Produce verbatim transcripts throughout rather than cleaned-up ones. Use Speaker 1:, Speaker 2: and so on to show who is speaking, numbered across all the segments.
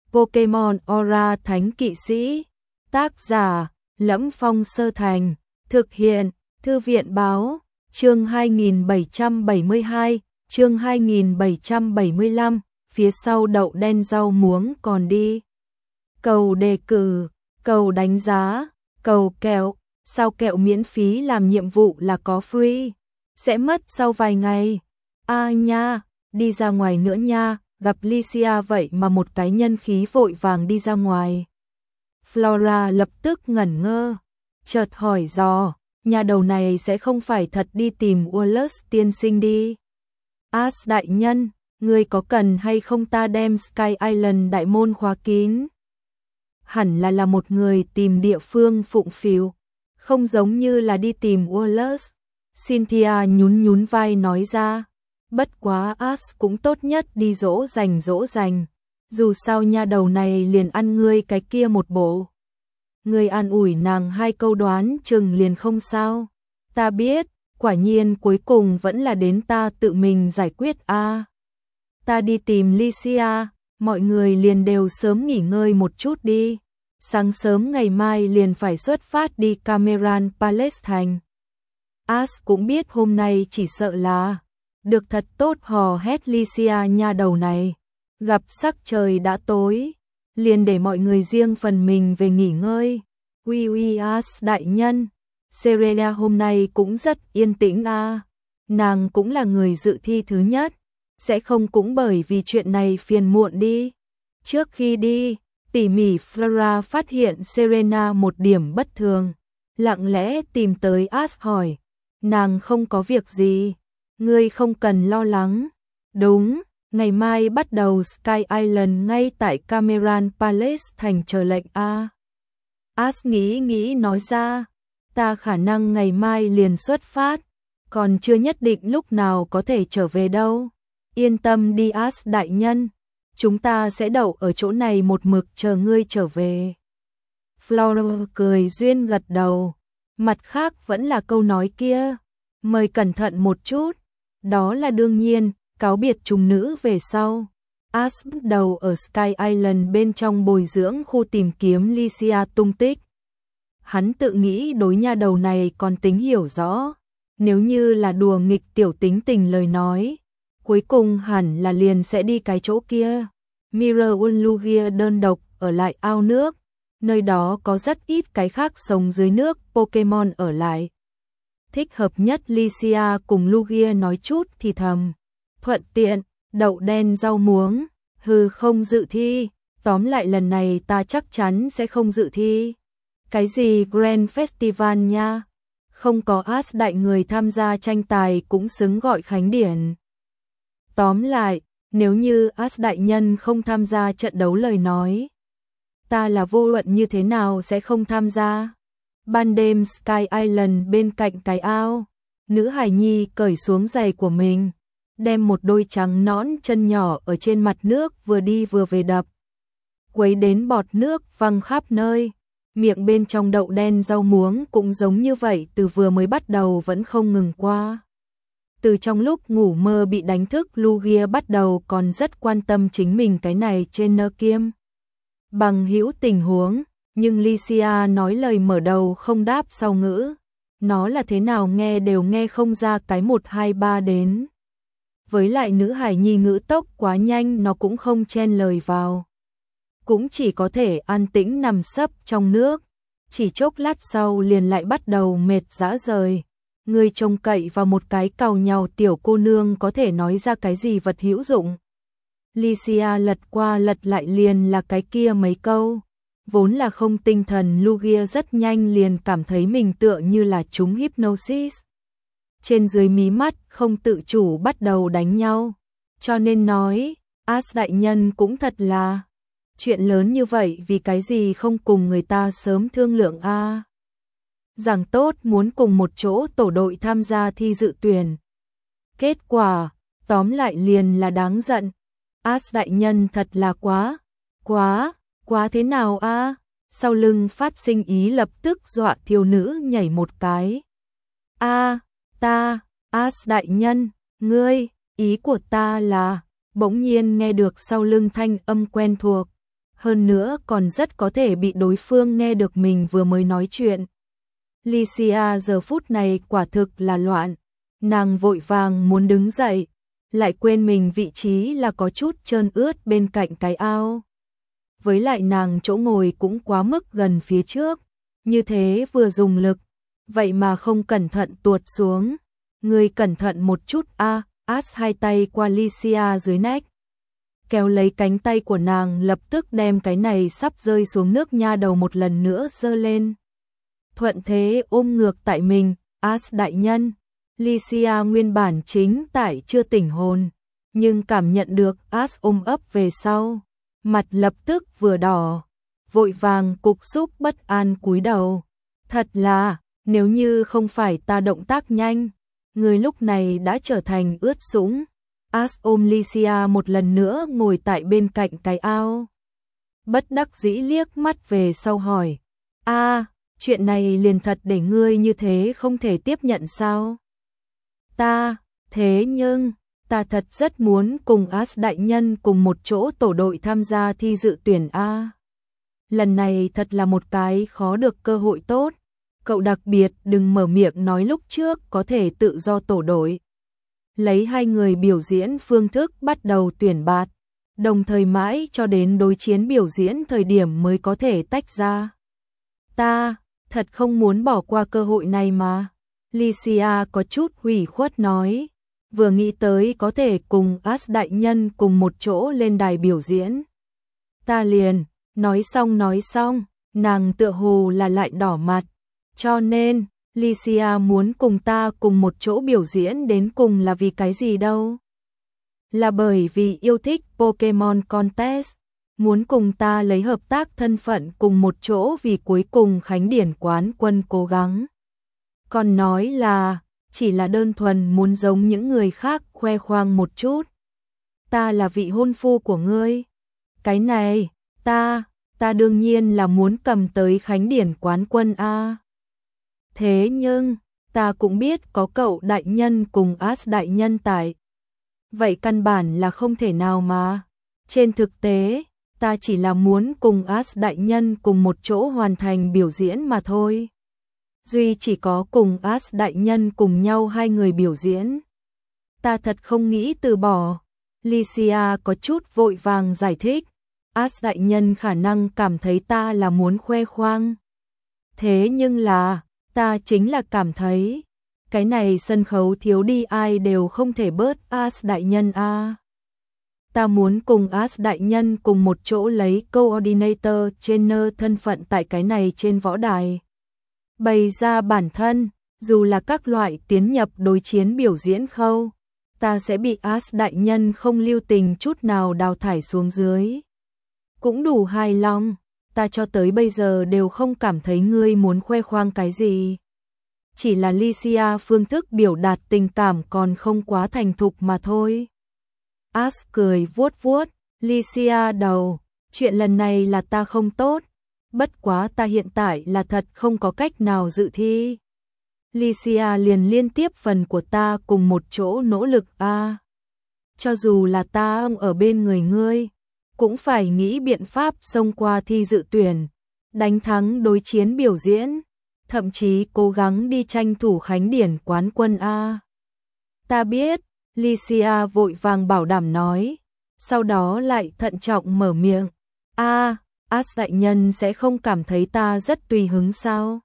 Speaker 1: Pokemon Aura Thánh Kỵ Sĩ. Tác giả: Lẫm Phong Sơ Thành. Thực hiện: Thư viện báo. Chương hai nghìn bảy trăm bảy mươi hai, chương hai nghìn bảy trăm bảy mươi lăm, phía sau đậu đen rau muống còn đi. Cầu đề cử, cầu đánh giá, cầu kẹo, sao kẹo miễn phí làm nhiệm vụ là có free, sẽ mất sau vài ngày. A à nha, đi ra ngoài nữa nha, gặp Lycia vậy mà một cái nhân khí vội vàng đi ra ngoài. Flora lập tức ngẩn ngơ, chợt hỏi dò, nhà đầu này sẽ không phải thật đi tìm Wallace tiên sinh đi. Ash đại nhân, ngươi có cần hay không ta đem Sky Island đại môn khóa kín? Hẳn là là một người tìm địa phương phụng phịu, không giống như là đi tìm Wallace. Cynthia nhún nhún vai nói ra, bất quá Ash cũng tốt nhất đi dỗ dành dỗ dành, dù sao nha đầu này liền ăn ngươi cái kia một bộ. Ngươi an ủi nàng hai câu đoán chừng liền không sao. Ta biết, quả nhiên cuối cùng vẫn là đến ta tự mình giải quyết a. À, ta đi tìm Lycia, mọi người liền đều sớm nghỉ ngơi một chút đi. Sáng sớm ngày mai liền phải xuất phát đi Cameron Palace thành. Ash cũng biết hôm nay chỉ sợ là được thật tốt hò hét Lycia nha đầu này. Gặp sắc trời đã tối, liền để mọi người riêng phần mình về nghỉ ngơi. Uy uy Ash đại nhân, Serena hôm nay cũng rất yên tĩnh a. À. Nàng cũng là người dự thi thứ nhất, sẽ không cũng bởi vì chuyện này phiền muộn đi. Trước khi đi, tỉ mỉ Flora phát hiện Serena một điểm bất thường, lặng lẽ tìm tới Ash hỏi, nàng không có việc gì, ngươi không cần lo lắng. Đúng, ngày mai bắt đầu Sky Island ngay tại Cameron Palace thành chờ lệnh a. À. Ash nghĩ nghĩ nói ra, ta khả năng ngày mai liền xuất phát, còn chưa nhất định lúc nào có thể trở về đâu. Yên tâm đi Ash đại nhân, chúng ta sẽ đậu ở chỗ này một mực chờ ngươi trở về. Flora cười duyên gật đầu, mặt khác vẫn là câu nói kia, mời cẩn thận một chút, đó là đương nhiên, cáo biệt trùng nữ về sau. Ash bắt đầu ở Sky Island bên trong bồi dưỡng khu tìm kiếm Lycia tung tích. Hắn tự nghĩ đối nha đầu này còn tính hiểu rõ, nếu như là đùa nghịch tiểu tính tình lời nói, cuối cùng hẳn là liền sẽ đi cái chỗ kia. Mirror Lugia đơn độc ở lại ao nước, nơi đó có rất ít cái khác sống dưới nước Pokemon ở lại. Thích hợp nhất Lycia cùng Lugia nói chút thì thầm, thuận tiện, đậu đen rau muống, hừ không dự thi, tóm lại lần này ta chắc chắn sẽ không dự thi. Cái gì Grand Festival nha, không có Ash đại người tham gia tranh tài cũng xứng gọi khánh điển. Tóm lại, nếu như Ash đại nhân không tham gia trận đấu lời nói, ta là vô luận như thế nào sẽ không tham gia. Ban đêm Sky Island bên cạnh cái ao, nữ hài nhi cởi xuống giày của mình, đem một đôi trắng nõn chân nhỏ ở trên mặt nước vừa đi vừa về đập, quấy đến bọt nước văng khắp nơi. Miệng bên trong đậu đen rau muống cũng giống như vậy, từ vừa mới bắt đầu vẫn không ngừng qua. Từ trong lúc ngủ mơ bị đánh thức, Lugia bắt đầu còn rất quan tâm chính mình cái này trên nơ kiêm bằng hữu tình huống, nhưng Lycia nói lời mở đầu không đáp sau ngữ, nó là thế nào nghe đều nghe không ra cái một hai ba đến. Với lại nữ hải nhi ngữ tốc quá nhanh, nó cũng không chen lời vào, cũng chỉ có thể an tĩnh nằm sấp trong nước. Chỉ chốc lát sau liền lại bắt đầu mệt rã rời. Người trông cậy vào một cái càu nhàu tiểu cô nương có thể nói ra cái gì vật hữu dụng. Lycia lật qua lật lại liền là cái kia mấy câu. Vốn là không tinh thần, Lugia rất nhanh liền cảm thấy mình tựa như là trúng hypnosis. Trên dưới mí mắt không tự chủ bắt đầu đánh nhau. Cho nên nói, Ash đại nhân cũng thật là chuyện lớn như vậy, vì cái gì không cùng người ta sớm thương lượng a? À? Rằng tốt muốn cùng một chỗ tổ đội tham gia thi dự tuyển. Kết quả, tóm lại liền là đáng giận. Ash đại nhân thật là quá, quá, quá thế nào a? À? Sau lưng phát sinh ý lập tức dọa thiếu nữ nhảy một cái. A, à, ta, Ash đại nhân, ngươi, ý của ta là, bỗng nhiên nghe được sau lưng thanh âm quen thuộc. hơn nữa còn rất có thể bị đối phương nghe được mình vừa mới nói chuyện. Lycia giờ phút này quả thực là loạn, nàng vội vàng muốn đứng dậy, lại quên mình vị trí là có chút trơn ướt bên cạnh cái ao. Với lại nàng chỗ ngồi cũng quá mức gần phía trước, như thế vừa dùng lực, vậy mà không cẩn thận tuột xuống. Ngươi cẩn thận một chút a. As hai tay qua Lycia dưới nách, kéo lấy cánh tay của nàng, lập tức đem cái này sắp rơi xuống nước nha đầu một lần nữa giơ lên. Thuận thế ôm ngược tại mình. As đại nhân. Lycia nguyên bản chính tại chưa tỉnh hồn, nhưng cảm nhận được As ôm ấp về sau, mặt lập tức vừa đỏ, vội vàng cục xúc bất an cúi đầu. Thật là, nếu như không phải ta động tác nhanh, người lúc này đã trở thành ướt sũng. As ôm Lycia một lần nữa ngồi tại bên cạnh cái ao. Bất đắc dĩ liếc mắt về sau hỏi, a, chuyện này liền thật để ngươi như thế không thể tiếp nhận sao? Ta, thế nhưng, ta thật rất muốn cùng As đại nhân cùng một chỗ tổ đội tham gia thi dự tuyển A. Lần này thật là một cái khó được cơ hội tốt. Cậu đặc biệt đừng mở miệng nói lúc trước có thể tự do tổ đội. Lấy hai người biểu diễn phương thức bắt đầu tuyển bạt, đồng thời mãi cho đến đối chiến biểu diễn thời điểm mới có thể tách ra. Ta, thật không muốn bỏ qua cơ hội này mà. Lycia có chút hủy khuất nói, vừa nghĩ tới có thể cùng As đại nhân cùng một chỗ lên đài biểu diễn. Ta liền, nói xong nói xong, nàng tựa hồ là lại đỏ mặt. Cho nên, Lycia muốn cùng ta cùng một chỗ biểu diễn đến cùng là vì cái gì đâu? Là bởi vì yêu thích Pokemon Contest, muốn cùng ta lấy hợp tác thân phận cùng một chỗ vì cuối cùng Khánh Điển quán quân cố gắng. Còn nói là, chỉ là đơn thuần muốn giống những người khác khoe khoang một chút. Ta là vị hôn phu của ngươi. Cái này, ta, ta đương nhiên là muốn cầm tới Khánh Điển quán quân A. Thế nhưng, ta cũng biết có cậu đại nhân cùng As đại nhân tại. Vậy căn bản là không thể nào mà. Trên thực tế, ta chỉ là muốn cùng As đại nhân cùng một chỗ hoàn thành biểu diễn mà thôi. Duy chỉ có cùng As đại nhân cùng nhau hai người biểu diễn. Ta thật không nghĩ từ bỏ. Lycia có chút vội vàng giải thích. As đại nhân khả năng cảm thấy ta là muốn khoe khoang. Thế nhưng là, ta chính là cảm thấy, cái này sân khấu thiếu đi ai đều không thể bớt As đại nhân a. Ta muốn cùng As đại nhân cùng một chỗ lấy coordinator trainer thân phận tại cái này trên võ đài. Bày ra bản thân, dù là các loại tiến nhập đối chiến biểu diễn khâu, ta sẽ bị As đại nhân không lưu tình chút nào đào thải xuống dưới. Cũng đủ hài lòng, ta cho tới bây giờ đều không cảm thấy ngươi muốn khoe khoang cái gì. Chỉ là Lycia phương thức biểu đạt tình cảm còn không quá thành thục mà thôi. As cười vuốt vuốt Lycia đầu, chuyện lần này là ta không tốt, bất quá ta hiện tại là thật không có cách nào dự thi. Lycia liền liên tiếp phần của ta cùng một chỗ nỗ lực a. À. Cho dù là ta ở bên người ngươi, cũng phải nghĩ biện pháp xông qua thi dự tuyển, đánh thắng đối chiến biểu diễn, thậm chí cố gắng đi tranh thủ Khánh Điển quán quân a. Ta biết, Lycia vội vàng bảo đảm nói, sau đó lại thận trọng mở miệng, a, As đại nhân sẽ không cảm thấy ta rất tùy hứng sao?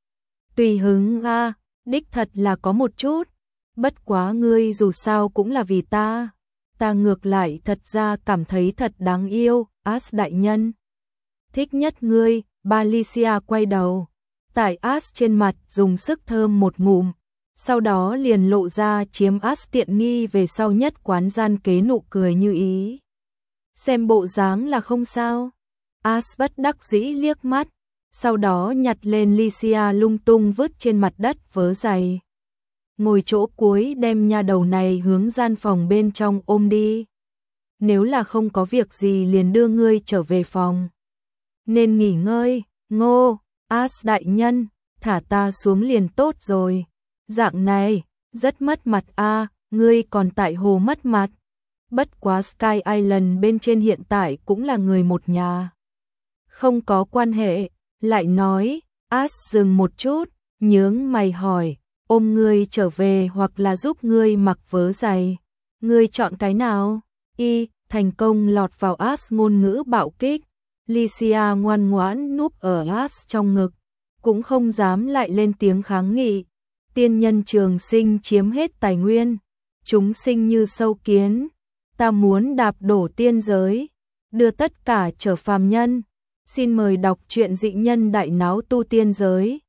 Speaker 1: Tùy hứng a, đích thật là có một chút, bất quá ngươi dù sao cũng là vì ta. Ta ngược lại thật ra cảm thấy thật đáng yêu, As đại nhân. Thích nhất ngươi, ba. Lycia quay đầu, tại As trên mặt dùng sức thơm một ngụm, sau đó liền lộ ra chiếm As tiện nghi về sau nhất quán gian kế nụ cười như ý. Xem bộ dáng là không sao. As bất đắc dĩ liếc mắt, sau đó nhặt lên Lycia lung tung vứt trên mặt đất vớ giày. Ngồi chỗ cuối đem nha đầu này hướng gian phòng bên trong ôm đi. Nếu là không có việc gì liền đưa ngươi trở về phòng. Nên nghỉ ngơi, ngô, As đại nhân, thả ta xuống liền tốt rồi. Dạng này, rất mất mặt a, ngươi còn tại hồ mất mặt. Bất quá Sky Island bên trên hiện tại cũng là người một nhà. không có quan hệ, lại nói, As dừng một chút, nhướng mày hỏi, ôm ngươi trở về hoặc là giúp ngươi mặc vớ giày, ngươi chọn cái nào? Y, thành công lọt vào As ngôn ngữ bạo kích, Lycia ngoan ngoãn núp ở As trong ngực, cũng không dám lại lên tiếng kháng nghị. Tiên nhân trường sinh chiếm hết tài nguyên, chúng sinh như sâu kiến, ta muốn đạp đổ tiên giới, đưa tất cả trở phàm nhân. Xin mời đọc truyện Dị Nhân Đại Náo Tu Tiên Giới.